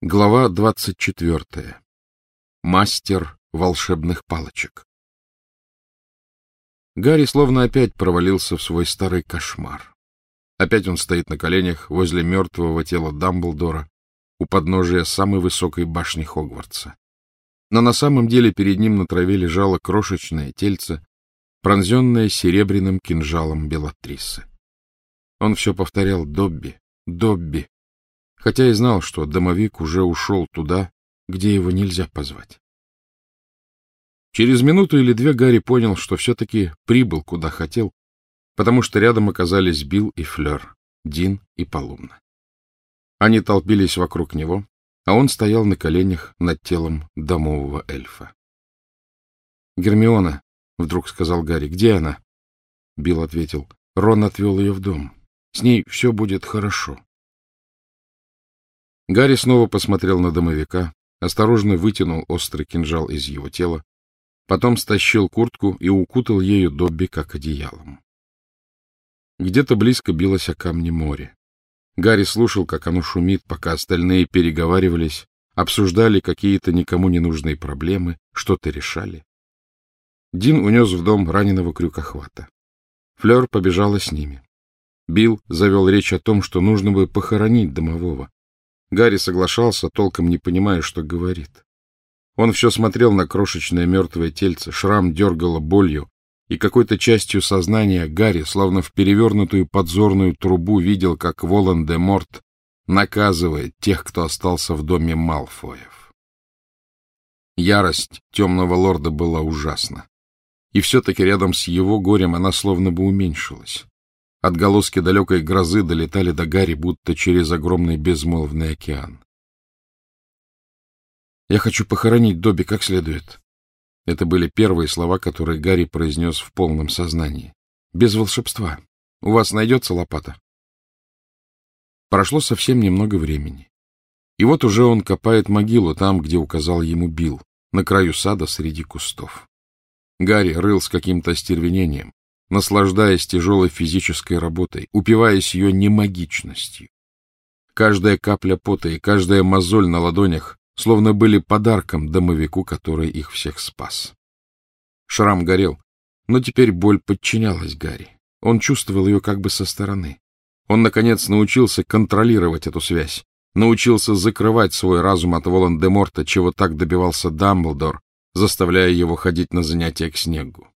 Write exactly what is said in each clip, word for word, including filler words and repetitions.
Глава двадцать четвертая. Мастер волшебных палочек. Гарри словно опять провалился в свой старый кошмар. Опять он стоит на коленях возле мертвого тела Дамблдора у подножия самой высокой башни Хогвартса. Но на самом деле перед ним на траве лежало крошечное тельце, пронзенное серебряным кинжалом Беллатрисы. Он все повторял: «Добби, Добби», хотя и знал, что домовик уже ушел туда, где его нельзя позвать. Через минуту или две Гарри понял, что все-таки прибыл куда хотел, потому что рядом оказались Билл и Флёр, Дин и Полумна. Они толпились вокруг него, а он стоял на коленях над телом домового эльфа. — Гермиона, — вдруг сказал Гарри, — где она? Билл ответил: — Рон отвел ее в дом. С ней все будет хорошо. Гарри снова посмотрел на домовика, осторожно вытянул острый кинжал из его тела, потом стащил куртку и укутал ею Добби как одеялом. Где-то близко билось о камни море. Гарри слушал, как оно шумит, пока остальные переговаривались, обсуждали какие-то никому не нужные проблемы, что-то решали. Дин унес в дом раненого крюкохвата. Флёр побежала с ними. Билл завел речь о том, что нужно бы похоронить домового. Гарри соглашался, толком не понимая, что говорит. Он все смотрел на крошечное мертвое тельце, шрам дергало болью, и какой-то частью сознания Гарри, словно в перевернутую подзорную трубу, видел, как Волан-де-Морт наказывает тех, кто остался в доме Малфоев. Ярость темного лорда была ужасна, и все-таки рядом с его горем она словно бы уменьшилась. Отголоски далекой грозы долетали до Гарри, будто через огромный безмолвный океан. «Я хочу похоронить Добби как следует». Это были первые слова, которые Гарри произнес в полном сознании. «Без волшебства. У вас найдется лопата?» Прошло совсем немного времени. И вот уже он копает могилу там, где указал ему Билл, на краю сада среди кустов. Гарри рыл с каким-то остервенением, наслаждаясь тяжелой физической работой, упиваясь ее немагичностью. Каждая капля пота и каждая мозоль на ладонях словно были подарком домовику, который их всех спас. Шрам горел, но теперь боль подчинялась Гарри. Он чувствовал ее как бы со стороны. Он, наконец, научился контролировать эту связь, научился закрывать свой разум от Волан-де-Морта, чего так добивался Дамблдор, заставляя его ходить на занятия к Снеггу.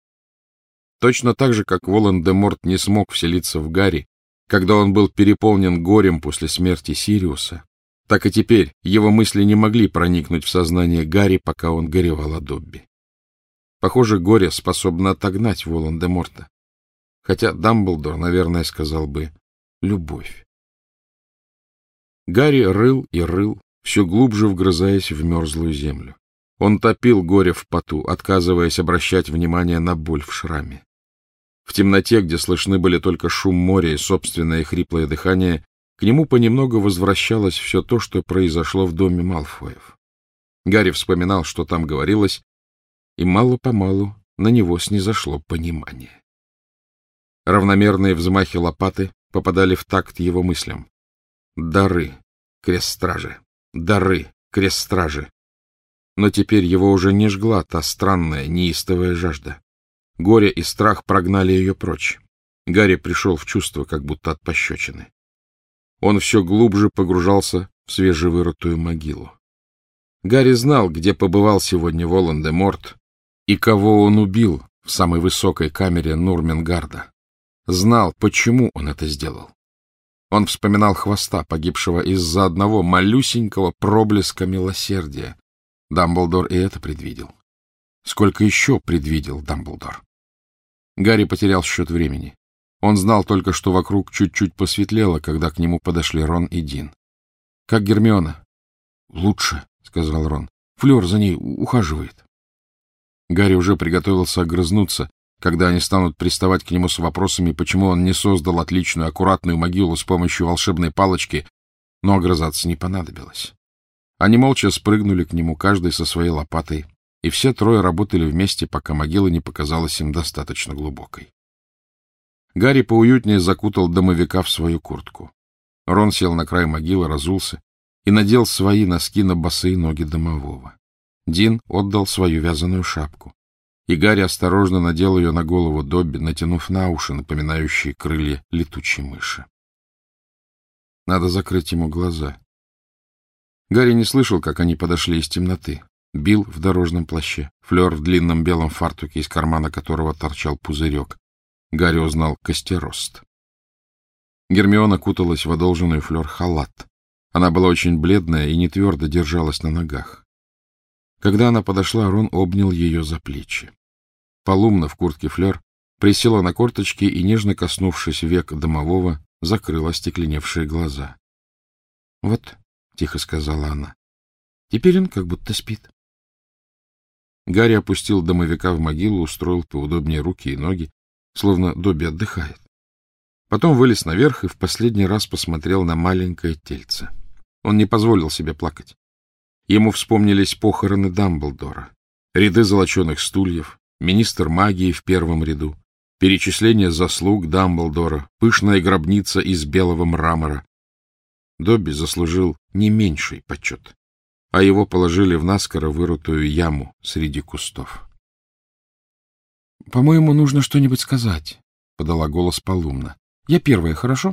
Точно так же, как Волан-де-Морт не смог вселиться в Гарри, когда он был переполнен горем после смерти Сириуса, так и теперь его мысли не могли проникнуть в сознание Гарри, пока он горевал о Добби. Похоже, горе способно отогнать Волан-де-Морта. Хотя Дамблдор, наверное, сказал бы «любовь». Гарри рыл и рыл, все глубже вгрызаясь в мерзлую землю. Он топил горе в поту, отказываясь обращать внимание на боль в шраме. В темноте, где слышны были только шум моря и собственное хриплое дыхание, к нему понемногу возвращалось все то, что произошло в доме Малфоев. Гарри вспоминал, что там говорилось, и мало-помалу на него снизошло понимание. Равномерные взмахи лопаты попадали в такт его мыслям. Дары, крест-стражи, дары, крест-стражи. Но теперь его уже не жгла та странная, неистовая жажда. Горе и страх прогнали ее прочь. Гарри пришел в чувство, как будто от пощечины. Он все глубже погружался в свежевырытую могилу. Гарри знал, где побывал сегодня Волан-де-Морт и кого он убил в самой высокой камере Нурменгарда. Знал, почему он это сделал. Он вспоминал Хвоста, погибшего из-за одного малюсенького проблеска милосердия. Дамблдор и это предвидел. Сколько еще предвидел Дамблдор? Гарри потерял счет времени. Он знал только, что вокруг чуть-чуть посветлело, когда к нему подошли Рон и Дин. — Как Гермиона? — Лучше, — сказал Рон. — Флёр за ней ухаживает. Гарри уже приготовился огрызнуться, когда они станут приставать к нему с вопросами, почему он не создал отличную, аккуратную могилу с помощью волшебной палочки, но огрызаться не понадобилось. Они молча спрыгнули к нему, каждый со своей лопатой, и все трое работали вместе, пока могила не показалась им достаточно глубокой. Гарри поуютнее закутал домовика в свою куртку. Рон сел на край могилы, разулся и надел свои носки на босые ноги домового. Дин отдал свою вязаную шапку, и Гарри осторожно надел ее на голову Добби, натянув на уши, напоминающие крылья летучей мыши. Надо закрыть ему глаза. Гарри не слышал, как они подошли из темноты. Билл в дорожном плаще, Флёр в длинном белом фартуке, из кармана которого торчал пузырек. Гарри узнал Костерост. Гермиона куталась в одолженную Флёр халат. Она была очень бледная и не твердо держалась на ногах. Когда она подошла, Рон обнял ее за плечи. Полумна в куртке Флёр присела на корточки и, нежно коснувшись век домового, закрыла остекленевшие глаза. — Вот, — тихо сказала она, — теперь он как будто спит. Гарри опустил домовика в могилу, устроил поудобнее руки и ноги, словно Добби отдыхает. Потом вылез наверх и в последний раз посмотрел на маленькое тельце. Он не позволил себе плакать. Ему вспомнились похороны Дамблдора, ряды золоченых стульев, министр магии в первом ряду, перечисление заслуг Дамблдора, пышная гробница из белого мрамора. Добби заслужил не меньший почет, а его положили в наскоро вырытую яму среди кустов. — По-моему, нужно что-нибудь сказать, — подала голос Полумна. — Я первая, хорошо?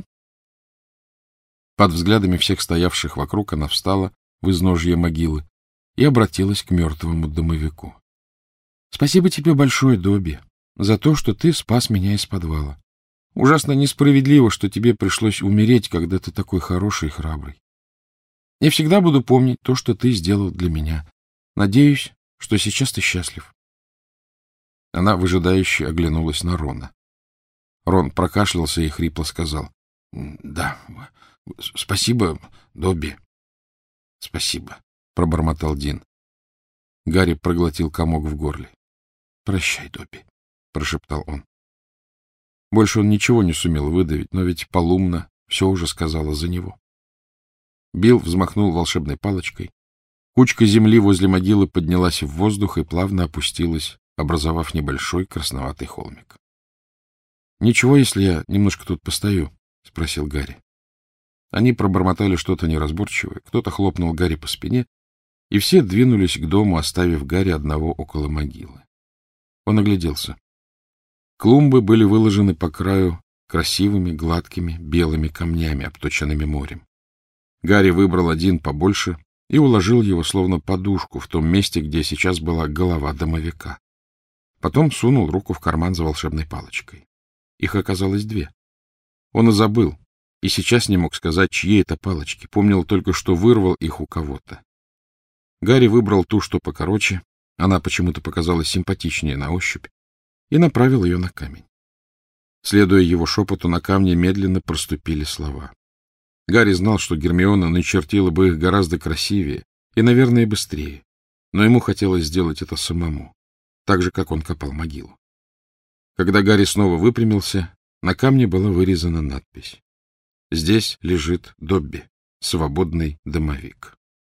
Под взглядами всех стоявших вокруг она встала в изножье могилы и обратилась к мертвому домовику. — Спасибо тебе большое, Добби, за то, что ты спас меня из подвала. Ужасно несправедливо, что тебе пришлось умереть, когда ты такой хороший и храбрый. Я всегда буду помнить то, что ты сделал для меня. Надеюсь, что сейчас ты счастлив. Она выжидающе оглянулась на Рона. Рон прокашлялся и хрипло сказал: — Да, спасибо, Добби. — Спасибо, — пробормотал Дин. Гарри проглотил комок в горле. — Прощай, Добби, — прошептал он. Больше он ничего не сумел выдавить, но ведь Полумна все уже сказала за него. Билл взмахнул волшебной палочкой. Кучка земли возле могилы поднялась в воздух и плавно опустилась, образовав небольшой красноватый холмик. — Ничего, если я немножко тут постою? — спросил Гарри. Они пробормотали что-то неразборчивое, кто-то хлопнул Гарри по спине, и все двинулись к дому, оставив Гарри одного около могилы. Он огляделся. Клумбы были выложены по краю красивыми, гладкими, белыми камнями, обточенными морем. Гарри выбрал один побольше и уложил его, словно подушку, в том месте, где сейчас была голова домовика. Потом сунул руку в карман за волшебной палочкой. Их оказалось две. Он и забыл, и сейчас не мог сказать, чьи это палочки, помнил только, что вырвал их у кого-то. Гарри выбрал ту, что покороче, она почему-то показалась симпатичнее на ощупь, и направил ее на камень. Следуя его шепоту, на камне медленно проступили слова. Гарри знал, что Гермиона начертила бы их гораздо красивее и, наверное, быстрее, но ему хотелось сделать это самому, так же, как он копал могилу. Когда Гарри снова выпрямился, на камне была вырезана надпись: «Здесь лежит Добби, свободный домовик».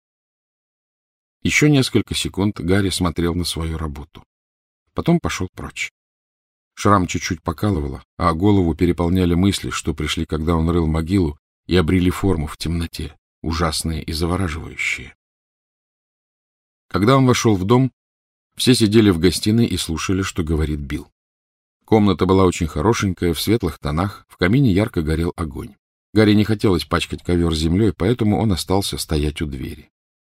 Еще несколько секунд Гарри смотрел на свою работу. Потом пошел прочь. Шрам чуть-чуть покалывало, а голову переполняли мысли, что пришли, когда он рыл могилу, и обрели форму в темноте, ужасные и завораживающие. Когда он вошел в дом, все сидели в гостиной и слушали, что говорит Билл. Комната была очень хорошенькая, в светлых тонах, в камине ярко горел огонь. Гарри не хотелось пачкать ковер землей, поэтому он остался стоять у двери.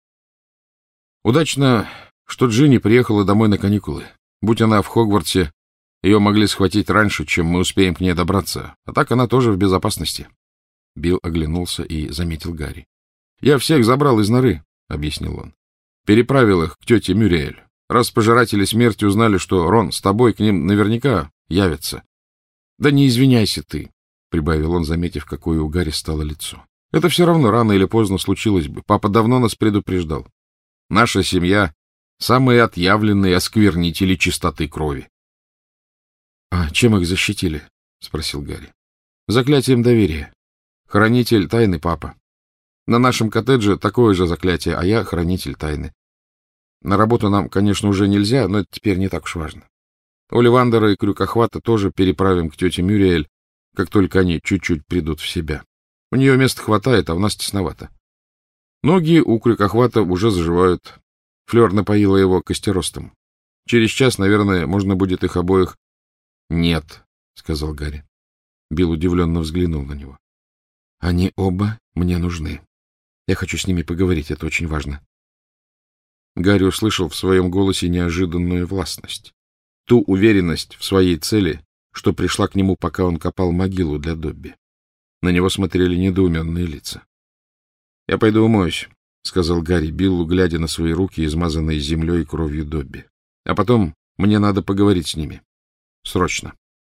Удачно, что Джинни приехала домой на каникулы. Будь она в Хогвартсе, ее могли схватить раньше, чем мы успеем к ней добраться, а так она тоже в безопасности. Билл оглянулся и заметил Гарри. — Я всех забрал из норы, — объяснил он. — Переправил их к тете Мюриэль. Раз пожиратели смерти узнали, что Рон с тобой, к ним наверняка явятся. — Да не извиняйся ты, — прибавил он, заметив, какое у Гарри стало лицо. — Это все равно рано или поздно случилось бы. Папа давно нас предупреждал. Наша семья — самые отъявленные осквернители чистоты крови. — А чем их защитили? — спросил Гарри. — Заклятием доверия. Хранитель тайны папа. На нашем коттедже такое же заклятие, а я хранитель тайны. На работу нам, конечно, уже нельзя, но это теперь не так уж важно. Оливандера и Крюкохвата тоже переправим к тете Мюриэль, как только они чуть-чуть придут в себя. У нее места хватает, а у нас тесновато. Ноги у крюкохвата уже заживают. Флёр напоила его костеростом. Через час, наверное, можно будет их обоих... — Нет, — сказал Гарри. Билл удивленно взглянул на него. — Они оба мне нужны. Я хочу с ними поговорить, это очень важно. Гарри услышал в своем голосе неожиданную властность. Ту уверенность в своей цели, что пришла к нему, пока он копал могилу для Добби. На него смотрели недоуменные лица. — Я пойду умоюсь, — сказал Гарри Биллу, глядя на свои руки, измазанные землей и кровью Добби. — А потом мне надо поговорить с ними. Срочно.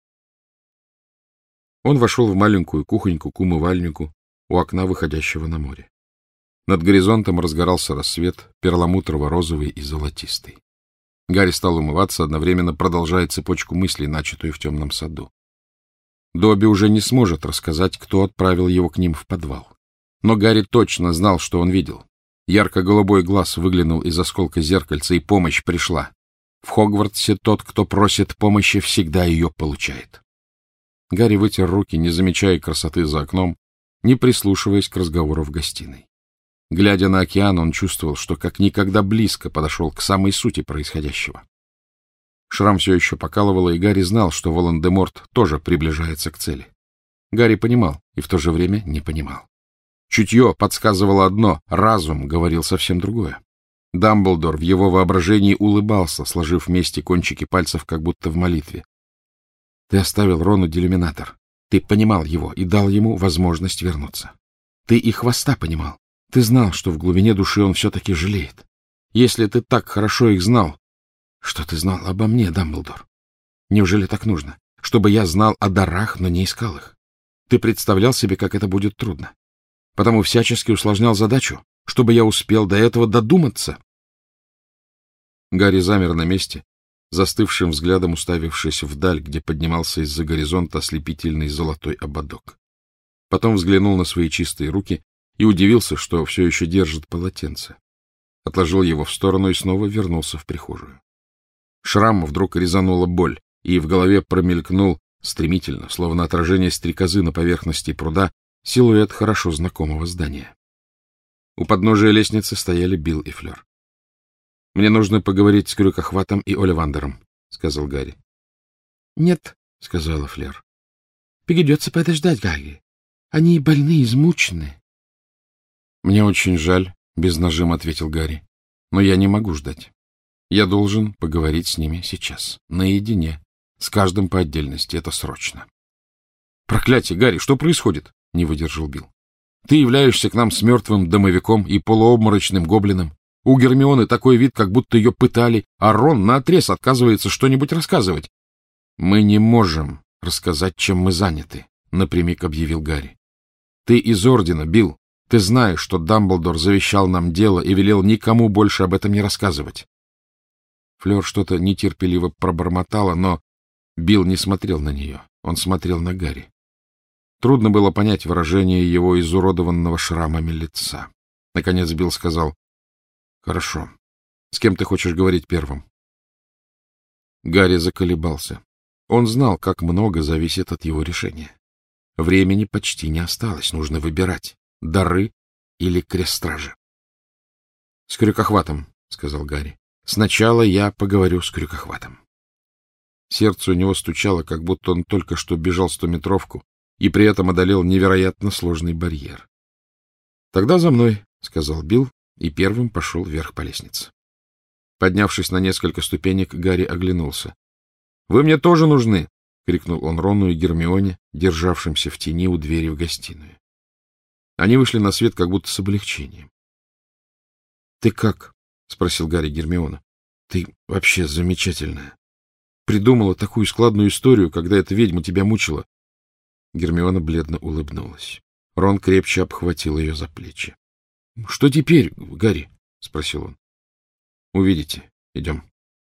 Он вошел в маленькую кухоньку к умывальнику у окна, выходящего на море. Над горизонтом разгорался рассвет, перламутрово-розовый и золотистый. Гарри стал умываться, одновременно продолжая цепочку мыслей, начатую в темном саду. Добби уже не сможет рассказать, кто отправил его к ним в подвал. Но Гарри точно знал, что он видел. Ярко-голубой глаз выглянул из осколка зеркальца, и помощь пришла. В Хогвартсе тот, кто просит помощи, всегда ее получает. Гарри вытер руки, не замечая красоты за окном, не прислушиваясь к разговору в гостиной. Глядя на океан, он чувствовал, что как никогда близко подошел к самой сути происходящего. Шрам все еще покалывало, и Гарри знал, что Волан-де-Морт тоже приближается к цели. Гарри понимал и в то же время не понимал. Чутье подсказывало одно, разум говорил совсем другое. Дамблдор в его воображении улыбался, сложив вместе кончики пальцев, как будто в молитве. Ты оставил Рону делюминатор. Ты понимал его и дал ему возможность вернуться. Ты и хвоста понимал. Ты знал, что в глубине души он все-таки жалеет. Если ты так хорошо их знал, что ты знал обо мне, Дамблдор? Неужели так нужно? Чтобы я знал о дарах, но не искал их. Ты представлял себе, как это будет трудно. Потому всячески усложнял задачу, чтобы я успел до этого додуматься. Гарри замер на месте, застывшим взглядом уставившись вдаль, где поднимался из-за горизонта ослепительный золотой ободок. Потом взглянул на свои чистые руки и удивился, что все еще держит полотенце. Отложил его в сторону и снова вернулся в прихожую. Шрам вдруг резанула боль, и в голове промелькнул стремительно, словно отражение стрекозы на поверхности пруда, силуэт хорошо знакомого здания. У подножия лестницы стояли Билл и Флёр. — Мне нужно поговорить с Крюкохватом и Оливандером, — сказал Гарри. — Нет, — сказала Флёр. — Придется подождать, Гарри. Они больны, измучены. — Мне очень жаль, — без нажима ответил Гарри. — Но я не могу ждать. Я должен поговорить с ними сейчас, наедине, с каждым по отдельности. Это срочно. — Проклятие, Гарри, что происходит? — не выдержал Билл. — Ты являешься к нам с мертвым домовиком и полуобморочным гоблином. У Гермионы такой вид, как будто ее пытали, а Рон наотрез отказывается что-нибудь рассказывать. — Мы не можем рассказать, чем мы заняты, — напрямик объявил Гарри. — Ты из Ордена, Билл. Ты знаешь, что Дамблдор завещал нам дело и велел никому больше об этом не рассказывать. Флёр что-то нетерпеливо пробормотала, но Билл не смотрел на нее. Он смотрел на Гарри. Трудно было понять выражение его изуродованного шрамами лица. Наконец Билл сказал: — Хорошо. С кем ты хочешь говорить первым? Гарри заколебался. Он знал, как много зависит от его решения. Времени почти не осталось, нужно выбирать. Дары или крест-стражи. — С Крюкохватом, — сказал Гарри. — Сначала я поговорю с Крюкохватом. Сердце у него стучало, как будто он только что бежал стометровку и при этом одолел невероятно сложный барьер. — Тогда за мной, — сказал Билл, и первым пошел вверх по лестнице. Поднявшись на несколько ступенек, Гарри оглянулся. — Вы мне тоже нужны! — крикнул он Рону и Гермионе, державшимся в тени у двери в гостиную. Они вышли на свет как будто с облегчением. — Ты как? — спросил Гарри Гермиона. — Ты вообще замечательная. Придумала такую складную историю, когда эта ведьма тебя мучила. Гермиона бледно улыбнулась. Рон крепче обхватил ее за плечи. — Что теперь, Гарри? — спросил он. — Увидите. Идем.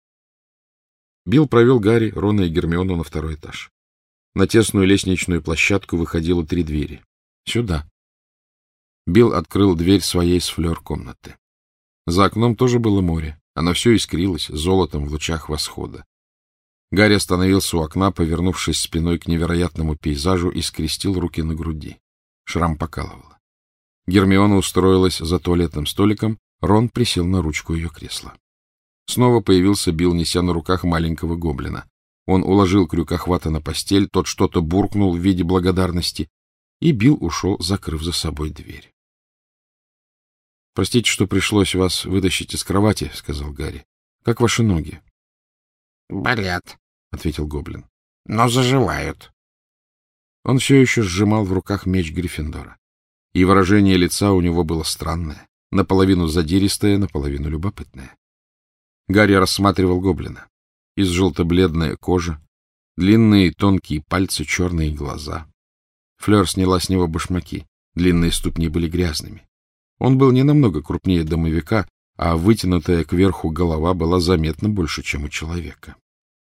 Билл провел Гарри, Рона и Гермиону на второй этаж. На тесную лестничную площадку выходило три двери. — Сюда. Билл открыл дверь своей с Флёр комнаты. За окном тоже было море. Оно все искрилось золотом в лучах восхода. Гарри остановился у окна, повернувшись спиной к невероятному пейзажу, и скрестил руки на груди. Шрам покалывало. Гермиона устроилась за туалетным столиком, Рон присел на ручку ее кресла. Снова появился Билл, неся на руках маленького гоблина. Он уложил крюкохвата на постель, тот что-то буркнул в виде благодарности, и Билл ушел, закрыв за собой дверь. — Простите, что пришлось вас вытащить из кровати, — сказал Гарри. — Как ваши ноги? — Болят, — ответил гоблин. — но заживают. Он все еще сжимал в руках меч Гриффиндора, и выражение лица у него было странное, наполовину задиристое, наполовину любопытное. Гарри рассматривал гоблина. Из желто-бледная кожа, длинные тонкие пальцы, черные глаза. Флёр сняла с него башмаки, длинные ступни были грязными. Он был не намного крупнее домовика, а вытянутая кверху голова была заметно больше, чем у человека.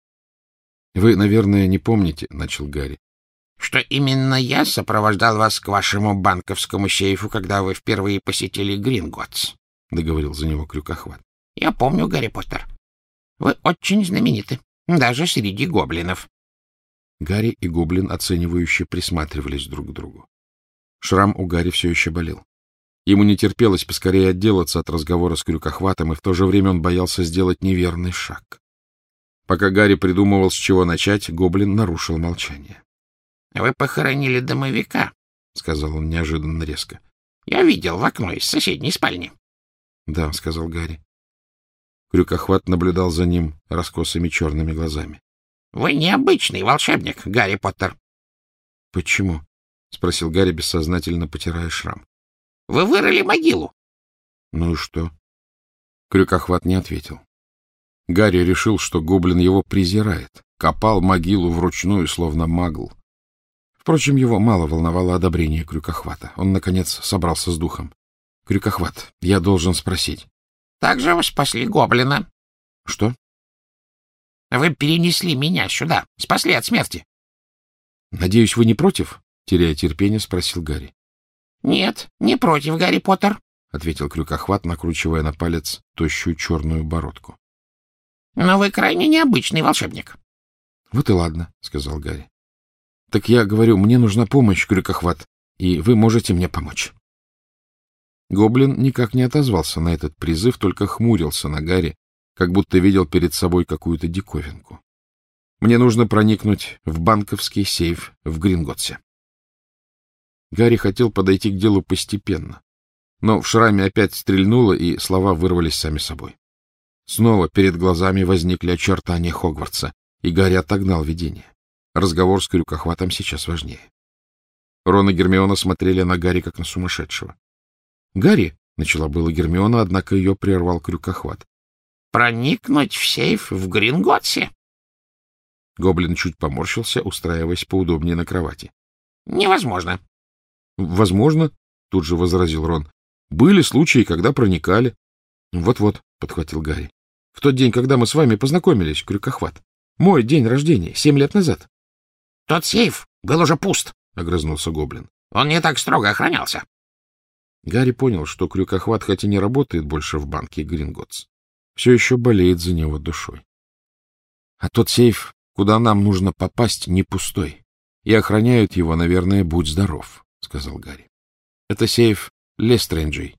— Вы, наверное, не помните, — начал Гарри. — Что именно я сопровождал вас к вашему банковскому сейфу, когда вы впервые посетили Гринготтс, — договорил за него Крюкохват. — Я помню, Гарри Поттер. Вы очень знамениты, даже среди гоблинов. Гарри и гоблин оценивающе присматривались друг к другу. Шрам у Гарри все еще болел. Ему не терпелось поскорее отделаться от разговора с Крюкохватом, и в то же время он боялся сделать неверный шаг. Пока Гарри придумывал, с чего начать, гоблин нарушил молчание. — Вы похоронили домовика, — сказал он неожиданно резко. — Я видел в окно из соседней спальни. — Да, — сказал Гарри. Крюкохват наблюдал за ним раскосыми черными глазами. — Вы необычный волшебник, Гарри Поттер. — Почему? — спросил Гарри, бессознательно потирая шрам. — Вы вырыли могилу. — Ну и что? Крюкохват не ответил. Гарри решил, что гоблин его презирает, копал могилу вручную, словно магл. Впрочем, его мало волновало одобрение Крюкохвата. Он, наконец, собрался с духом. — Крюкохват, я должен спросить. — Также вы спасли гоблина. — Что? — Вы перенесли меня сюда, спасли от смерти. — Надеюсь, вы не против? — теряя терпение, спросил Гарри. — Нет, не против, Гарри Поттер, — ответил Крюкохват, накручивая на палец тощую черную бородку. — Но вы крайне необычный волшебник. — Вот и ладно, — сказал Гарри. — Так я говорю, мне нужна помощь, Крюкохват, и вы можете мне помочь. Гоблин никак не отозвался на этот призыв, только хмурился на Гарри, как будто видел перед собой какую-то диковинку. Мне нужно проникнуть в банковский сейф в Гринготтсе. Гарри хотел подойти к делу постепенно, но в шраме опять стрельнуло, и слова вырвались сами собой. Снова перед глазами возникли очертания Хогвартса, и Гарри отогнал видение. Разговор с Крюкохватом сейчас важнее. Рон и Гермиона смотрели на Гарри, как на сумасшедшего. — Гарри, — начала было Гермиона, однако ее прервал Крюкохват. — Проникнуть в сейф в Гринготтсе? Гоблин чуть поморщился, устраиваясь поудобнее на кровати. — Невозможно. — Возможно, — тут же возразил Рон. — Были случаи, когда проникали. Вот — Вот-вот, — подхватил Гарри. — В тот день, когда мы с вами познакомились, Крюкохват. Мой день рождения, семь лет назад. — Тот сейф был уже пуст, — огрызнулся гоблин. — Он не так строго охранялся. Гарри понял, что Крюкохват, хоть и не работает больше в банке Гринготтс, все еще болеет за него душой. — А тот сейф, куда нам нужно попасть, не пустой, и охраняют его, наверное, будь здоров, — сказал Гарри. — Это сейф Лестрейнджей.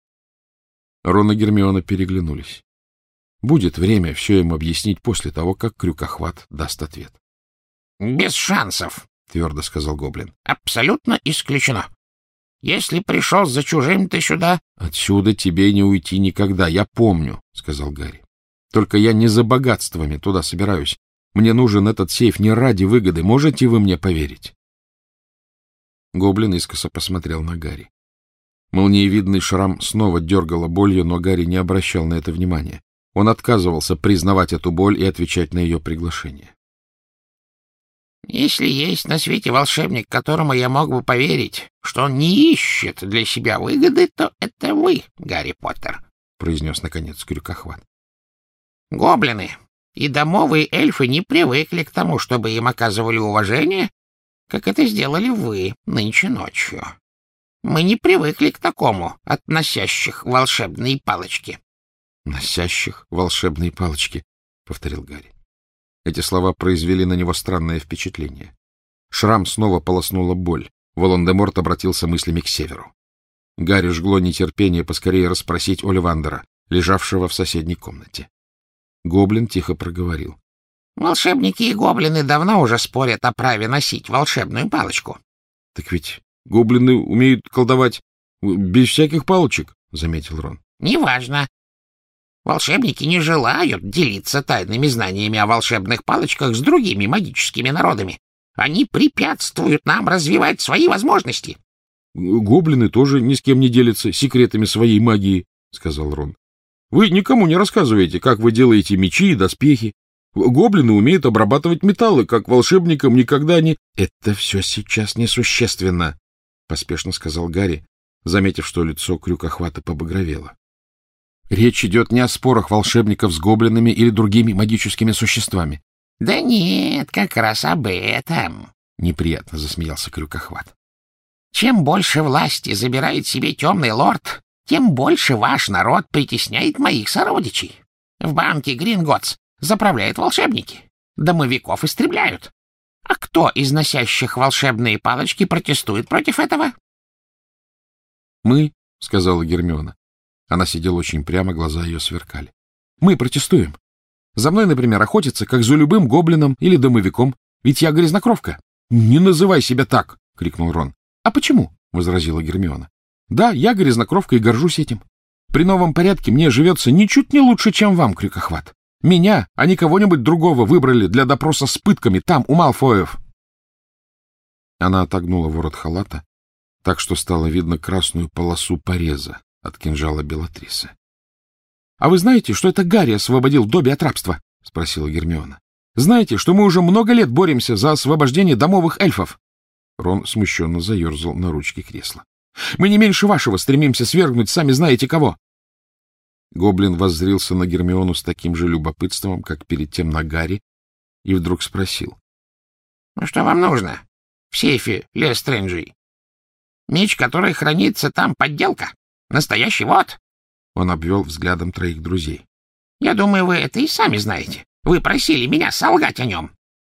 Рон и Гермиона переглянулись. Будет время все им объяснить после того, как Крюкохват даст ответ. — Без шансов, — твердо сказал гоблин. — Абсолютно исключено. Если пришел за чужим ты сюда... — Отсюда тебе не уйти никогда, я помню, — сказал Гарри. — Только я не за богатствами туда собираюсь. Мне нужен этот сейф не ради выгоды. Можете вы мне поверить? Гоблин искоса посмотрел на Гарри. Молниевидный шрам снова дергало болью, но Гарри не обращал на это внимания. Он отказывался признавать эту боль и отвечать на ее приглашение. — Если есть на свете волшебник, которому я мог бы поверить, что он не ищет для себя выгоды, то это вы, Гарри Поттер, — произнес наконец Крюкохват. — Гоблины и домовые эльфы не привыкли к тому, чтобы им оказывали уважение, как это сделали вы нынче ночью. Мы не привыкли к такому от носящих волшебные палочки. — Носящих волшебные палочки, — повторил Гарри. Эти слова произвели на него странное впечатление. Шрам снова полоснула боль. Волан-де-Морт обратился мыслями к северу. Гарри жгло нетерпение поскорее расспросить Оливандера, лежавшего в соседней комнате. Гоблин тихо проговорил. — Волшебники и гоблины давно уже спорят о праве носить волшебную палочку. — Так ведь гоблины умеют колдовать без всяких палочек, — заметил Рон. — Неважно. Волшебники не желают делиться тайными знаниями о волшебных палочках с другими магическими народами. Они препятствуют нам развивать свои возможности. — Гоблины тоже ни с кем не делятся секретами своей магии, — сказал Рон. — Вы никому не рассказываете, как вы делаете мечи и доспехи. Гоблины умеют обрабатывать металлы, как волшебникам никогда не... — Это все сейчас несущественно, — поспешно сказал Гарри, заметив, что лицо Крюкохвата побагровело. — Речь идет не о спорах волшебников с гоблинами или другими магическими существами. — Да нет, как раз об этом, — неприятно засмеялся Крюкохват. — Чем больше власти забирает себе темный лорд, тем больше ваш народ притесняет моих сородичей. В банке Гринготс заправляют волшебники, домовиков истребляют. А кто из носящих волшебные палочки протестует против этого? — Мы, — сказала Гермиона. Она сидела очень прямо, глаза ее сверкали. — Мы протестуем. За мной, например, охотятся, как за любым гоблином или домовиком, ведь я грязнокровка. — Не называй себя так! — крикнул Рон. — А почему? — возразила Гермиона. — Да, я грязнокровка и горжусь этим. При новом порядке мне живется ничуть не лучше, чем вам, Крюкохват. Меня, а не кого-нибудь другого, выбрали для допроса с пытками там, у Малфоев. Она отогнула ворот халата, так что стало видно красную полосу пореза от кинжала Белатрисы. — А вы знаете, что это Гарри освободил Добби от рабства? — спросила Гермиона. — Знаете, что мы уже много лет боремся за освобождение домовых эльфов? Рон смущенно заерзал на ручке кресла. — Мы не меньше вашего стремимся свергнуть сами знаете кого. Гоблин воззрился на Гермиону с таким же любопытством, как перед тем на Гарри, и вдруг спросил. — Ну что вам нужно в сейфе Лестрейнджей? Меч, который хранится там, подделка. Настоящий вот. Он обвел взглядом троих друзей. — Я думаю, вы это и сами знаете. Вы просили меня солгать о нем.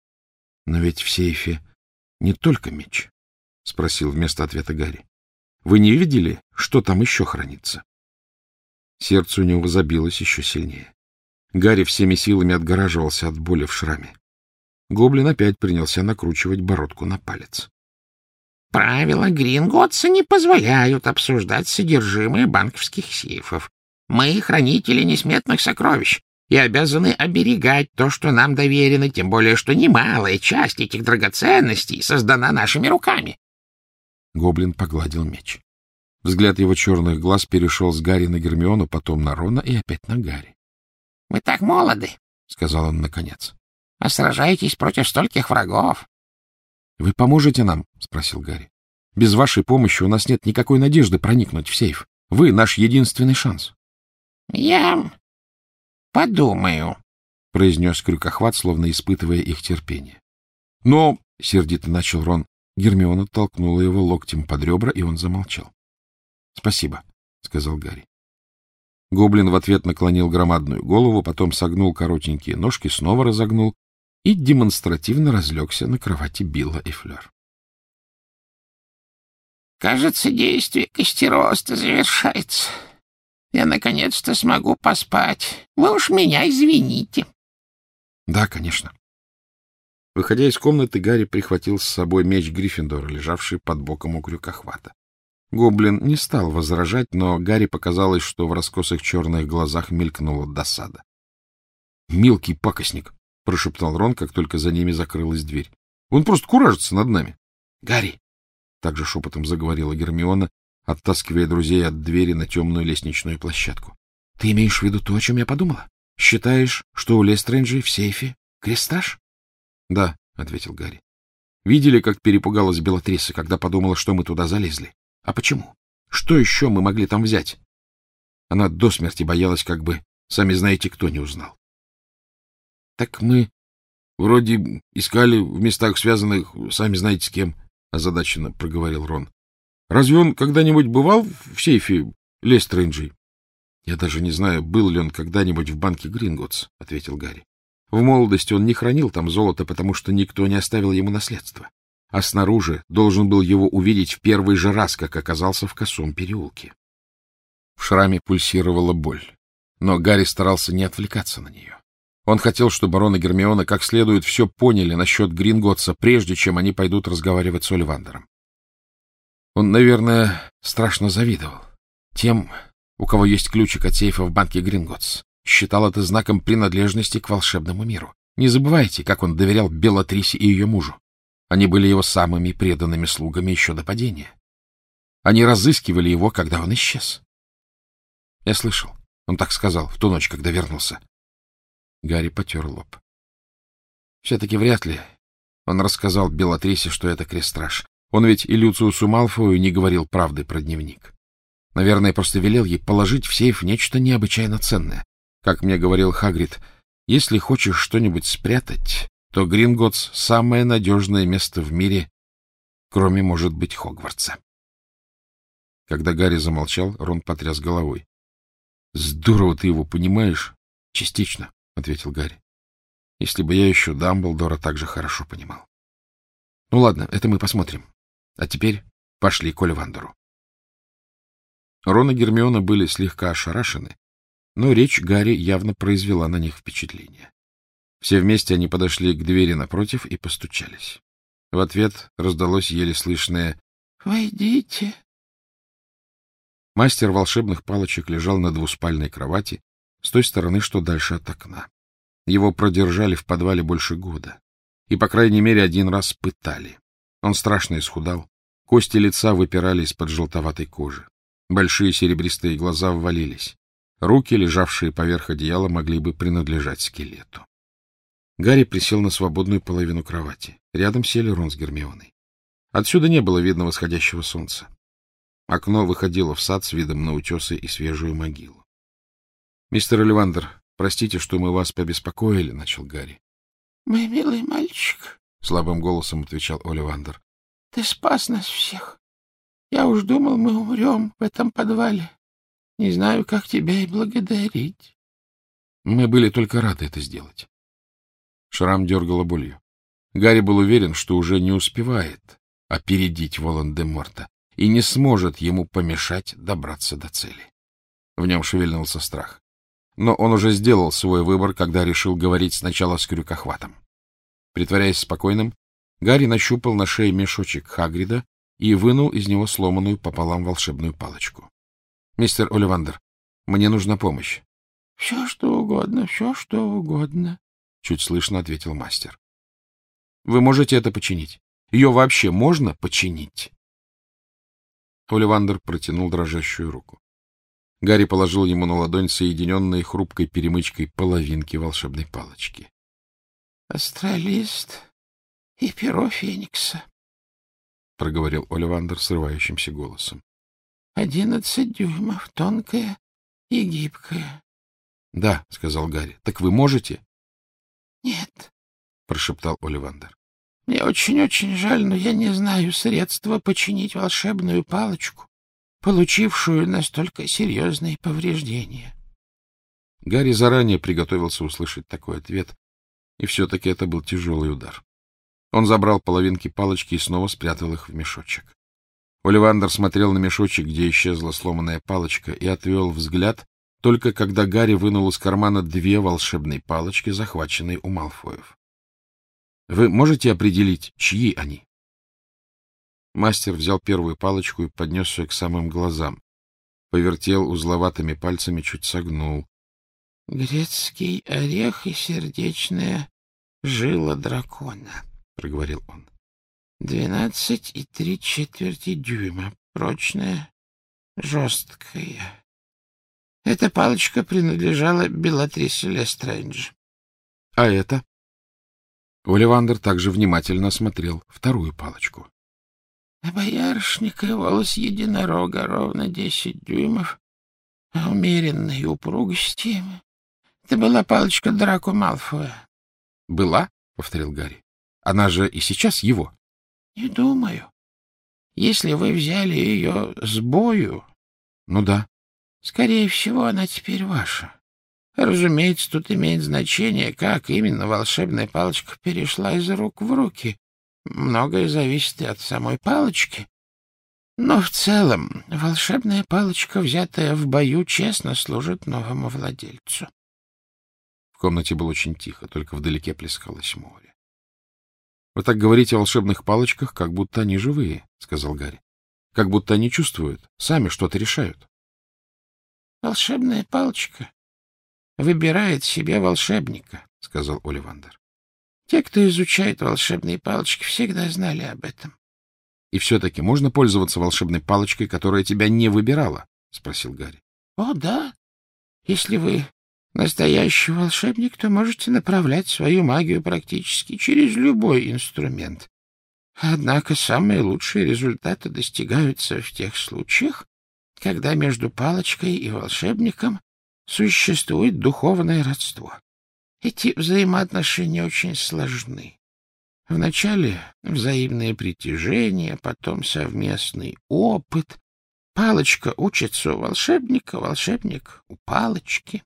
— Но ведь в сейфе не только меч, — спросил вместо ответа Гарри. — Вы не видели, что там еще хранится? Сердце у него забилось еще сильнее. Гарри всеми силами отгораживался от боли в шраме. Гоблин опять принялся накручивать бородку на палец. — Правила Гринготса не позволяют обсуждать содержимое банковских сейфов. Мы хранители несметных сокровищ и обязаны оберегать то, что нам доверено, тем более что немалая часть этих драгоценностей создана нашими руками. Гоблин погладил меч. Взгляд его черных глаз перешел с Гарри на Гермиону, потом на Рона и опять на Гарри. — Вы так молоды, — сказал он наконец, — а сражаетесь против стольких врагов. — Вы поможете нам? — спросил Гарри. — Без вашей помощи у нас нет никакой надежды проникнуть в сейф. Вы — наш единственный шанс. — Я подумаю, — произнес Крюкохват, словно испытывая их терпение. — Но, — сердито начал Рон, Гермиона толкнула его локтем под ребра, и он замолчал. — Спасибо, — сказал Гарри. Гоблин в ответ наклонил громадную голову, потом согнул коротенькие ножки, снова разогнул и демонстративно разлегся на кровати Билла и Флёр. — Кажется, действие костероста завершается. Я наконец-то смогу поспать. Вы уж меня извините. — Да, конечно. Выходя из комнаты, Гарри прихватил с собой меч Гриффиндора, лежавший под боком у Крюкохвата. Гоблин не стал возражать, но Гарри показалось, что в раскосых черных глазах мелькнула досада. — Мелкий пакостник! — прошептал Рон, как только за ними закрылась дверь. — Он просто куражится над нами. — Гарри! — также шепотом заговорила Гермиона, оттаскивая друзей от двери на темную лестничную площадку. — Ты имеешь в виду то, о чем я подумала? Считаешь, что у Лестрейнджей в сейфе крестаж? — Да, — ответил Гарри. — Видели, как перепугалась Белатриса, когда подумала, что мы туда залезли? А почему? Что еще мы могли там взять? Она до смерти боялась, как бы, сами знаете, кто не узнал. — Так мы вроде искали в местах, связанных, сами знаете с кем, — озадаченно проговорил Рон. — Разве он когда-нибудь бывал в сейфе Лестрейнджей? — Я даже не знаю, был ли он когда-нибудь в банке Гринготс, — ответил Гарри. В молодости он не хранил там золото, потому что никто не оставил ему наследство. а снаружи должен был его увидеть в первый же раз, как оказался в косом переулке. В шраме пульсировала боль, но Гарри старался не отвлекаться на нее. Он хотел, чтобы Рон и Гермиона как следует все поняли насчет Гринготтса, прежде чем они пойдут разговаривать с Олливандером. Он, наверное, страшно завидовал тем, у кого есть ключик от сейфа в банке Гринготтс. Считал это знаком принадлежности к волшебному миру. Не забывайте, как он доверял Белатрисе и ее мужу. Они были его самыми преданными слугами еще до падения. Они разыскивали его, когда он исчез. Я слышал, он так сказал в ту ночь, когда вернулся. Гарри потер лоб. Все-таки вряд ли он рассказал Белатрисе, что это крестраж. Он ведь и Люциусу Малфою не говорил правды про дневник. Наверное, просто велел ей положить в сейф нечто необычайно ценное. Как мне говорил Хагрид, если хочешь что-нибудь спрятать, то Гринготтс — самое надежное место в мире, кроме, может быть, Хогвартса. Когда Гарри замолчал, Рон потряс головой. — Здорово ты его понимаешь? — Частично, — ответил Гарри. — Если бы я еще Дамблдора так же хорошо понимал. — Ну ладно, это мы посмотрим. А теперь пошли к Олливандеру. Рон и Гермиона были слегка ошарашены, но речь Гарри явно произвела на них впечатление. Все вместе они подошли к двери напротив и постучались. В ответ раздалось еле слышное «Войдите». Мастер волшебных палочек лежал на двуспальной кровати с той стороны, что дальше от окна. Его продержали в подвале больше года и, по крайней мере, один раз пытали. Он страшно исхудал, кости лица выпирали из-под желтоватой кожи. Большие серебристые глаза ввалились. Руки, лежавшие поверх одеяла, могли бы принадлежать скелету. Гарри присел на свободную половину кровати. Рядом сели Рон с Гермионой. Отсюда не было видно восходящего солнца. Окно выходило в сад с видом на утесы и свежую могилу. — Мистер Олливандер, простите, что мы вас побеспокоили, — начал Гарри. — Мой милый мальчик, — слабым голосом отвечал Олливандер, — ты спас нас всех. Я уж думал, мы умрем в этом подвале. Не знаю, как тебя и благодарить. Мы были только рады это сделать. Шрам дергало болью. Гарри был уверен, что уже не успевает опередить Волан-де-Морта и не сможет ему помешать добраться до цели. В нем шевельнулся страх. Но он уже сделал свой выбор, когда решил говорить сначала с крюкохватом. Притворяясь спокойным, Гарри нащупал на шее мешочек Хагрида и вынул из него сломанную пополам волшебную палочку. — Мистер Олливандер, мне нужна помощь. — Все, что угодно, все, что угодно, — чуть слышно ответил мастер. — Вы можете это починить? Ее вообще можно починить? Олливандер протянул дрожащую руку. Гарри положил ему на ладонь соединенные хрупкой перемычкой половинки волшебной палочки. — Астролист и перо Феникса, — проговорил Олливандер срывающимся голосом. — Одиннадцать дюймов, тонкая и гибкая. — Да, — сказал Гарри. — Так вы можете? — Нет, — прошептал Олливандер. — Мне очень-очень жаль, но я не знаю средства починить волшебную палочку, получившую настолько серьезные повреждения. Гарри заранее приготовился услышать такой ответ, и все-таки это был тяжелый удар. Он забрал половинки палочки и снова спрятал их в мешочек. Олливандер смотрел на мешочек, где исчезла сломанная палочка, и отвел взгляд, только когда Гарри вынул из кармана две волшебные палочки, захваченные у Малфоев. — Вы можете определить, чьи они? Мастер взял первую палочку и поднес ее к самым глазам. Повертел узловатыми пальцами, чуть согнул. — Грецкий орех и сердечная жила дракона, — проговорил он. — Двенадцать и три четверти дюйма, прочная, жесткая. Эта палочка принадлежала Белатрисе Лестрейндж. — А это? Олливандер также внимательно осмотрел вторую палочку. — Боярышника, волос единорога, ровно десять дюймов, умеренной упругости. Это была палочка Драко Малфоя. — Была? — повторил Гарри. — Она же и сейчас его. — Не думаю. Если вы взяли ее с бою... — Ну да. — Скорее всего, она теперь ваша. Разумеется, тут имеет значение, как именно волшебная палочка перешла из рук в руки. многое зависит и от самой палочки. Но в целом волшебная палочка, взятая в бою, честно служит новому владельцу. В комнате было очень тихо, только вдалеке плескалось море. — Вы так говорите о волшебных палочках, как будто они живые, — сказал Гарри. — Как будто они чувствуют, сами что-то решают. — Волшебная палочка выбирает себе волшебника, — сказал Оливандер. — Те, кто изучает волшебные палочки, всегда знали об этом. — И все-таки можно пользоваться волшебной палочкой, которая тебя не выбирала? — спросил Гарри. — О, да. Если вы настоящий волшебник, то можете направлять свою магию практически через любой инструмент. Однако самые лучшие результаты достигаются в тех случаях, когда между палочкой и волшебником существует духовное родство. Эти взаимоотношения очень сложны. Вначале взаимное притяжение, потом совместный опыт. Палочка учится у волшебника, волшебник у палочки.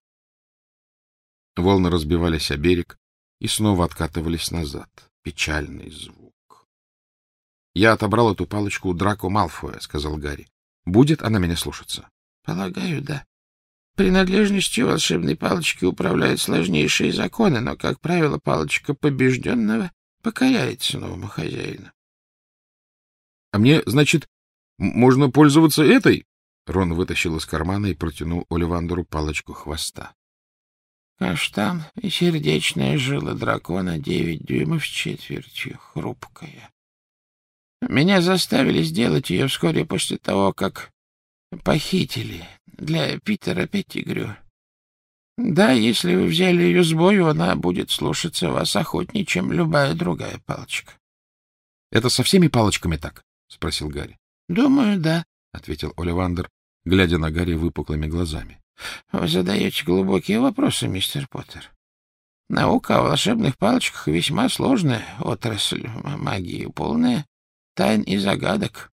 Волны разбивались о берег и снова откатывались назад. Печальный звук. — Я отобрал эту палочку у Драко Малфоя, — сказал Гарри. — Будет она меня слушаться? — Полагаю, да. Принадлежностью волшебной палочки управляют сложнейшие законы, но, как правило, палочка побежденного покоряется новому хозяину. — А мне, значит, можно пользоваться этой? Рон вытащил из кармана и протянул Оливандеру палочку хвоста. Каштан и сердечная жила дракона девять дюймов с четвертью, хрупкая. Меня заставили сделать ее вскоре после того, как похитили для Питера Петтигрю. Да, если вы взяли ее с бою, она будет слушаться вас охотнее, чем любая другая палочка. — Это со всеми палочками так? — спросил Гарри. — Думаю, да, — ответил Оливандер, глядя на Гарри выпуклыми глазами. — Вы задаете глубокие вопросы, мистер Поттер. Наука о волшебных палочках весьма сложная отрасль магии, полная тайн и загадок.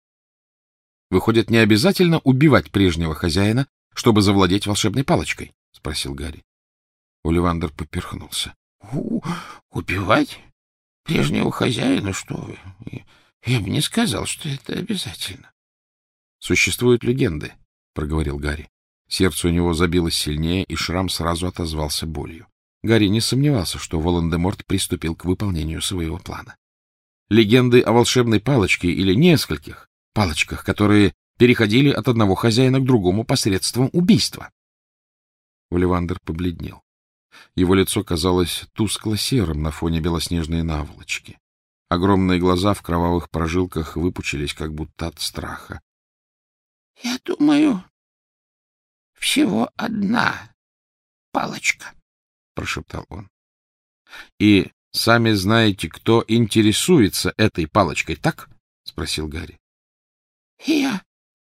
— Выходит, не обязательно убивать прежнего хозяина, чтобы завладеть волшебной палочкой? — спросил Гарри. Оливандер поперхнулся. — Убивать? Прежнего хозяина? Что вы? Я бы не сказал, что это обязательно. — Существуют легенды, — проговорил Гарри. Сердце у него забилось сильнее, и шрам сразу отозвался болью. Гарри не сомневался, что Волан-де-Морт приступил к выполнению своего плана. Легенды о волшебной палочке или нескольких палочках, которые переходили от одного хозяина к другому посредством убийства. Оливандер побледнел. Его лицо казалось тускло-серым на фоне белоснежной наволочки. Огромные глаза в кровавых прожилках выпучились, как будто от страха. — Я думаю, всего одна палочка, — прошептал он. — И сами знаете, кто интересуется этой палочкой, так? — спросил Гарри. — Я...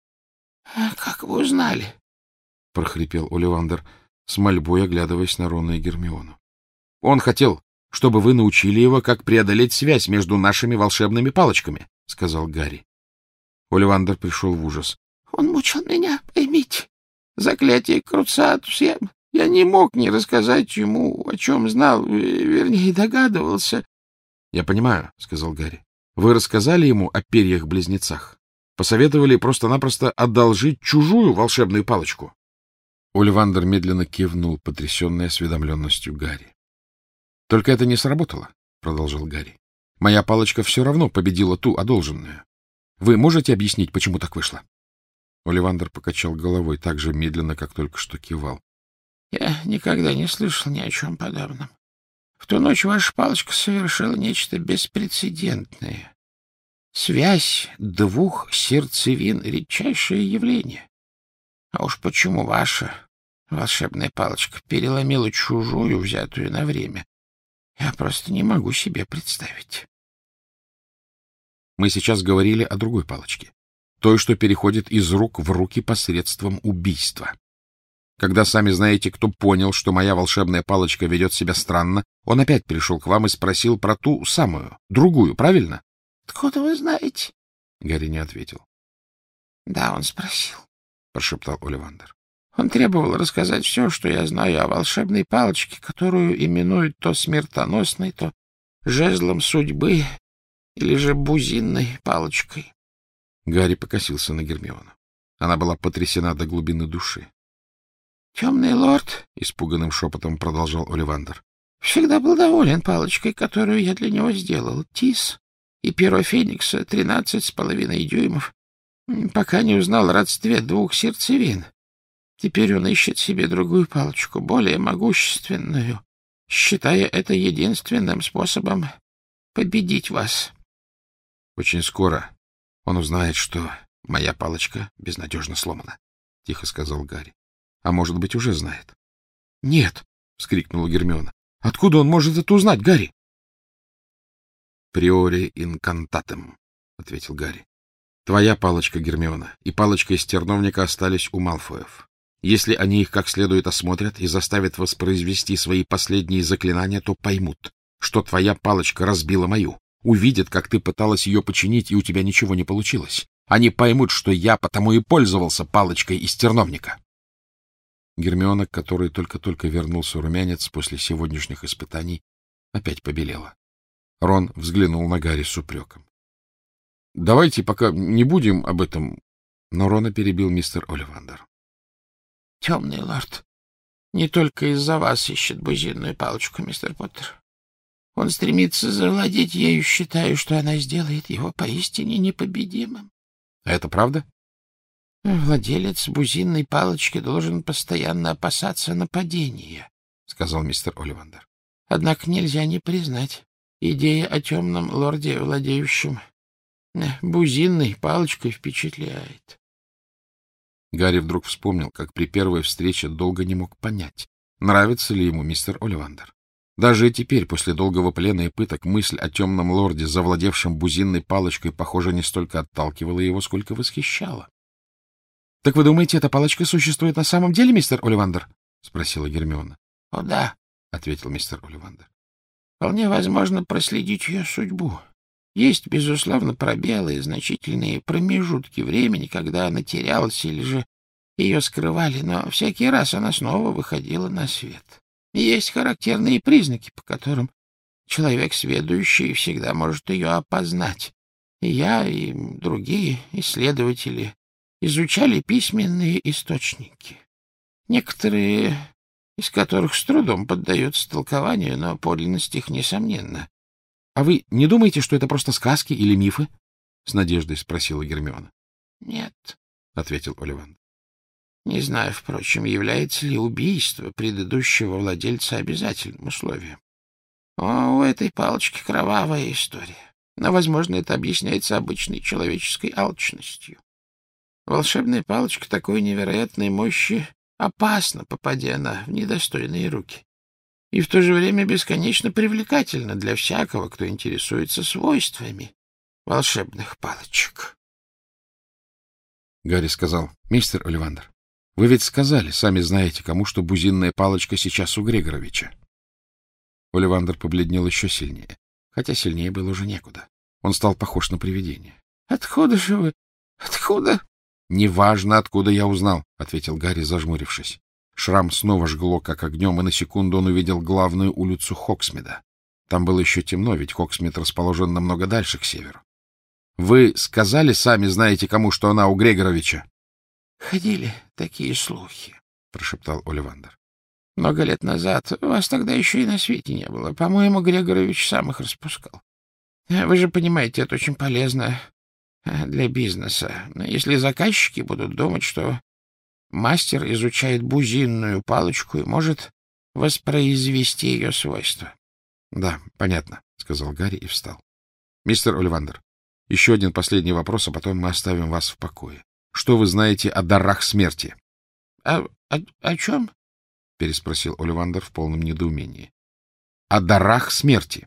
Как вы узнали? — прохрипел Оливандер, с мольбой оглядываясь на Рона и Гермиону. — Он хотел, чтобы вы научили его, как преодолеть связь между нашими волшебными палочками, — сказал Гарри. Оливандер пришел в ужас. — Он мучил меня, поймите. Заклятие Круцатус. Я, я не мог не рассказать ему, о чем знал, вернее, догадывался. — Я понимаю, — сказал Гарри. — Вы рассказали ему о перьях-близнецах? Посоветовали просто-напросто одолжить чужую волшебную палочку? Оливандер медленно кивнул, потрясенный осведомленностью Гарри. — Только это не сработало, — продолжал Гарри. — Моя палочка все равно победила ту одолженную. Вы можете объяснить, почему так вышло? Оливандер покачал головой так же медленно, как только что кивал. — Я никогда не слышал ни о чем подобном. В ту ночь ваша палочка совершила нечто беспрецедентное. Связь двух сердцевин — редчайшее явление. А уж почему ваша волшебная палочка переломила чужую, взятую на время, я просто не могу себе представить. Мы сейчас говорили о другой палочке, той, что переходит из рук в руки посредством убийства. Когда сами знаете, кто понял, что моя волшебная палочка ведет себя странно, он опять пришел к вам и спросил про ту самую, другую, правильно? — Откуда вы знаете? Гарри не ответил. — Да, он спросил, — прошептал Оливандер. Он требовал рассказать все, что я знаю о волшебной палочке, которую именуют то смертоносной, то жезлом судьбы. или же бузинной палочкой. Гарри покосился на Гермиону. Она была потрясена до глубины души. — Темный лорд, — испуганным шепотом продолжал Оливандер, — всегда был доволен палочкой, которую я для него сделал. Тис и перо Феникса тринадцать с половиной дюймов, пока не узнал о родстве двух сердцевин. Теперь он ищет себе другую палочку, более могущественную, считая это единственным способом победить вас. Очень скоро он узнает, что моя палочка безнадежно сломана, — тихо сказал Гарри. — А может быть, уже знает. — Нет, — вскрикнула Гермиона. — Откуда он может это узнать, Гарри? — Приори инкантатем, — ответил Гарри. — Твоя палочка, Гермиона, и палочка из терновника остались у Малфоев. Если они их как следует осмотрят и заставят воспроизвести свои последние заклинания, то поймут, что твоя палочка разбила мою. Увидят, как ты пыталась ее починить, и у тебя ничего не получилось. Они поймут, что я потому и пользовался палочкой из терновника. Гермиона, к которой только-только вернулся румянец после сегодняшних испытаний, опять побелела. Рон взглянул на Гарри с упреком. — Давайте пока не будем об этом... Но Рона перебил мистер Оливандер. — Темный лорд не только из-за вас ищет бузинную палочку, мистер Поттер. Он стремится завладеть ею, считая, что она сделает его поистине непобедимым. — А это правда? — Владелец бузинной палочки должен постоянно опасаться нападения, — сказал мистер Оливандер. — Однако нельзя не признать, идея о темном лорде, владеющем бузинной палочкой, впечатляет. Гарри вдруг вспомнил, как при первой встрече долго не мог понять, нравится ли ему мистер Оливандер. Даже и теперь, после долгого плена и пыток, мысль о темном лорде, завладевшем бузинной палочкой, похоже, не столько отталкивала его, сколько восхищала. — Так вы думаете, эта палочка существует на самом деле, мистер Оливандер? — спросила Гермиона. — О, да, — ответил мистер Оливандер. — Вполне возможно проследить ее судьбу. Есть, безусловно, пробелы и значительные промежутки времени, когда она терялась или же ее скрывали, но всякий раз она снова выходила на свет. И есть характерные признаки, по которым человек, сведущий, всегда может ее опознать. И я, и другие исследователи изучали письменные источники, некоторые из которых с трудом поддаются толкованию, но подлинность их несомненна. — А вы не думаете, что это просто сказки или мифы? — с надеждой спросила Гермиона. — Нет, — ответил Оливандер. — Не знаю, впрочем, является ли убийство предыдущего владельца обязательным условием. О, у этой палочки кровавая история, но, возможно, это объясняется обычной человеческой алчностью. Волшебная палочка такой невероятной мощи опасна, попадя она в недостойные руки, и в то же время бесконечно привлекательна для всякого, кто интересуется свойствами волшебных палочек. Гарри сказал: — Мистер Оливандер, вы ведь сказали, сами знаете, кому, что бузинная палочка сейчас у Грегоровича. Оливандер побледнел еще сильнее, хотя сильнее было уже некуда. Он стал похож на привидение. — Откуда же вы? Откуда? — Неважно, откуда я узнал, — ответил Гарри, зажмурившись. Шрам снова жгло, как огнем, и на секунду он увидел главную улицу Хоксмида. Там было еще темно, ведь Хоксмид расположен намного дальше, к северу. — Вы сказали, сами знаете, кому, что она у Грегоровича? — Ходили такие слухи, — прошептал Оливандер. — Много лет назад. Вас тогда еще и на свете не было. По-моему, Грегорович сам их распускал. Вы же понимаете, это очень полезно для бизнеса. Если заказчики будут думать, что мастер изучает бузинную палочку и может воспроизвести ее свойства. — Да, понятно, — сказал Гарри и встал. — Мистер Оливандер, еще один последний вопрос, а потом мы оставим вас в покое. Что вы знаете о дарах смерти? — А о, о чем? — переспросил Оливандер в полном недоумении. — О дарах смерти.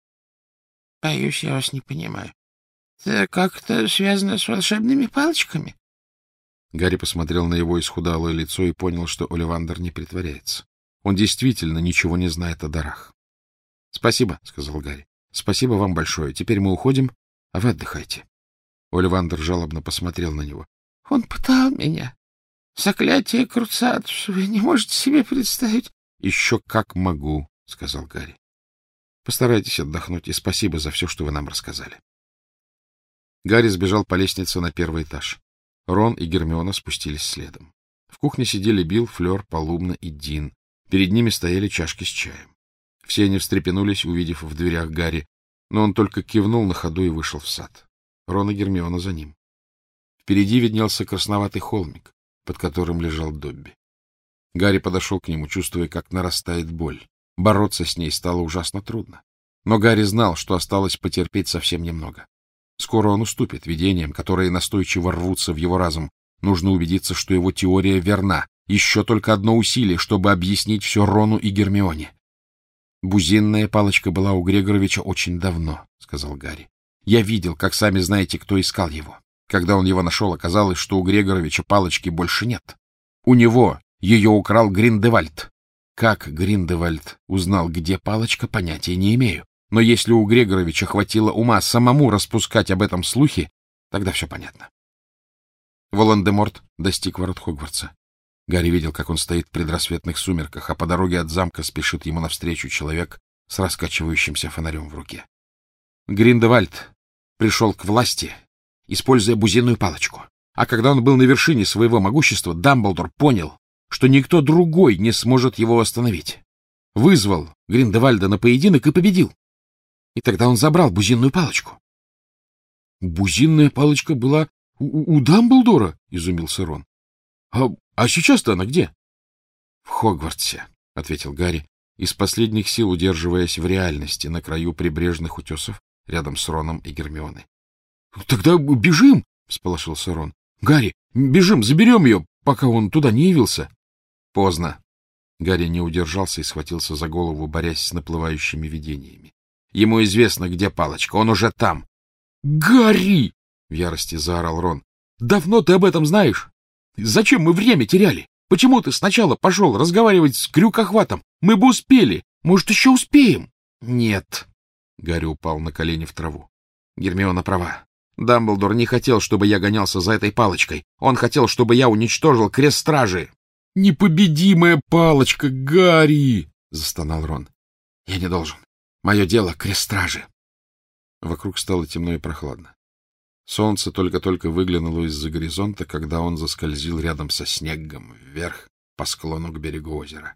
— Боюсь, я вас не понимаю. Это как-то связано с волшебными палочками? Гарри посмотрел на его исхудалое лицо и понял, что Оливандер не притворяется. Он действительно ничего не знает о дарах. — Спасибо, — сказал Гарри. — Спасибо вам большое. Теперь мы уходим, а вы отдыхайте. Оливандер жалобно посмотрел на него. — Он пытал меня. Заклятие Круцатус, вы не можете себе представить. — Еще как могу, — сказал Гарри. — Постарайтесь отдохнуть, и спасибо за все, что вы нам рассказали. Гарри сбежал по лестнице на первый этаж. Рон и Гермиона спустились следом. В кухне сидели Билл, Флёр, Полумна и Дин. Перед ними стояли чашки с чаем. Все они встрепенулись, увидев в дверях Гарри, но он только кивнул на ходу и вышел в сад. Рон и Гермиона за ним. Впереди виднелся красноватый холмик, под которым лежал Добби. Гарри подошел к нему, чувствуя, как нарастает боль. Бороться с ней стало ужасно трудно. Но Гарри знал, что осталось потерпеть совсем немного. Скоро он уступит видениям, которые настойчиво рвутся в его разум. Нужно убедиться, что его теория верна. Еще только одно усилие, чтобы объяснить все Рону и Гермионе. «Бузинная палочка была у Грегоровича очень давно», — сказал Гарри. «Я видел, как сами знаете, кто искал его. Когда он его нашел, оказалось, что у Грегоровича палочки больше нет. У него ее украл Гриндевальд. Как Гриндевальд узнал, где палочка, понятия не имею. Но если у Грегоровича хватило ума самому распускать об этом слухи, тогда все понятно». Волан-де-Морт достиг ворот Хогвартса. Гарри видел, как он стоит в предрассветных сумерках, а по дороге от замка спешит ему навстречу человек с раскачивающимся фонарем в руке. Гриндевальд пришел к власти, используя бузинную палочку. А когда он был на вершине своего могущества, Дамблдор понял, что никто другой не сможет его остановить. Вызвал Гриндевальда на поединок и победил. И тогда он забрал бузинную палочку. — Бузинная палочка была у, у Дамблдора? — изумился Рон. — А, а сейчас-то она где? — В Хогвартсе, — ответил Гарри, из последних сил удерживаясь в реальности на краю прибрежных утесов рядом с Роном и Гермионой. — Тогда бежим! — всполошился Рон. — Гарри, бежим, заберем ее, пока он туда не явился. — Поздно. Гарри не удержался и схватился за голову, борясь с наплывающими видениями. Ему известно, где палочка, он уже там. — Гарри! — в ярости заорал Рон. — Давно ты об этом знаешь? Зачем мы время теряли? Почему ты сначала пошел разговаривать с крюкохватом? Мы бы успели. Может, еще успеем? — Нет. Гарри упал на колени в траву. Гермиона права. Дамблдор не хотел, чтобы я гонялся за этой палочкой. Он хотел, чтобы я уничтожил крест стражи. — Непобедимая палочка, Гарри! — застонал Рон. — Я не должен. Мое дело — крест стражи. Вокруг стало темно и прохладно. Солнце только-только выглянуло из-за горизонта, когда он заскользил рядом со снегом вверх по склону к берегу озера.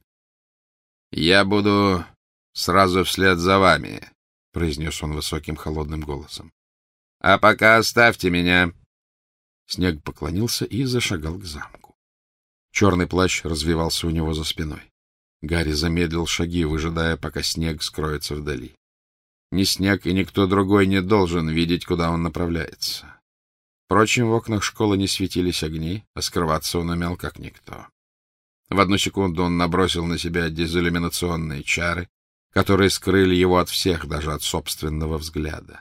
— Я буду сразу вслед за вами, — произнес он высоким холодным голосом. — А пока оставьте меня. Снег поклонился и зашагал к замку. Черный плащ развивался у него за спиной. Гарри замедлил шаги, выжидая, пока снег скроется вдали. Ни снег и никто другой не должен видеть, куда он направляется. Впрочем, в окнах школы не светились огни, а скрываться он умел как никто. В одну секунду он набросил на себя дезиллюминационные чары, которые скрыли его от всех, даже от собственного взгляда.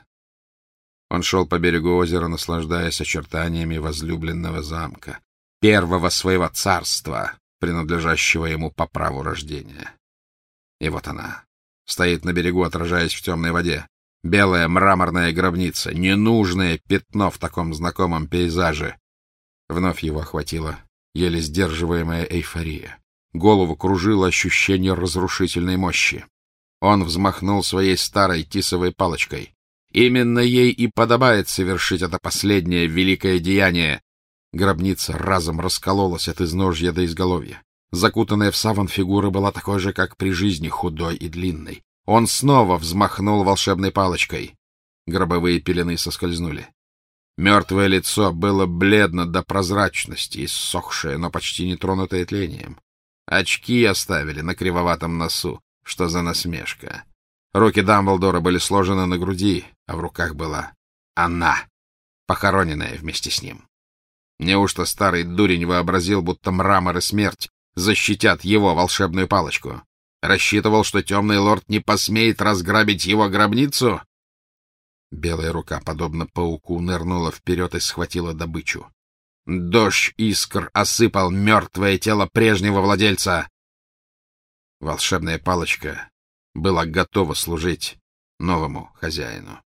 Он шел по берегу озера, наслаждаясь очертаниями возлюбленного замка, первого своего царства, принадлежащего ему по праву рождения. И вот она стоит на берегу, отражаясь в темной воде. Белая мраморная гробница, ненужное пятно в таком знакомом пейзаже. Вновь его охватила еле сдерживаемая эйфория. Голову кружило ощущение разрушительной мощи. Он взмахнул своей старой тисовой палочкой. Именно ей и подобает совершить это последнее великое деяние. Гробница разом раскололась от изножья до изголовья. Закутанная в саван фигура была такой же, как при жизни, худой и длинной. Он снова взмахнул волшебной палочкой. Гробовые пелены соскользнули. Мертвое лицо было бледно до прозрачности, иссохшее, но почти не тронутое тлением. Очки оставили на кривоватом носу. Что за насмешка? Руки Дамблдора были сложены на груди, а в руках была она, похороненная вместе с ним. Неужто старый дурень вообразил, будто мрамор и смерть защитят его волшебную палочку? Рассчитывал, что темный лорд не посмеет разграбить его гробницу? Белая рука, подобно пауку, нырнула вперед и схватила добычу. Дождь искр осыпал мертвое тело прежнего владельца. Волшебная палочка была готова служить новому хозяину.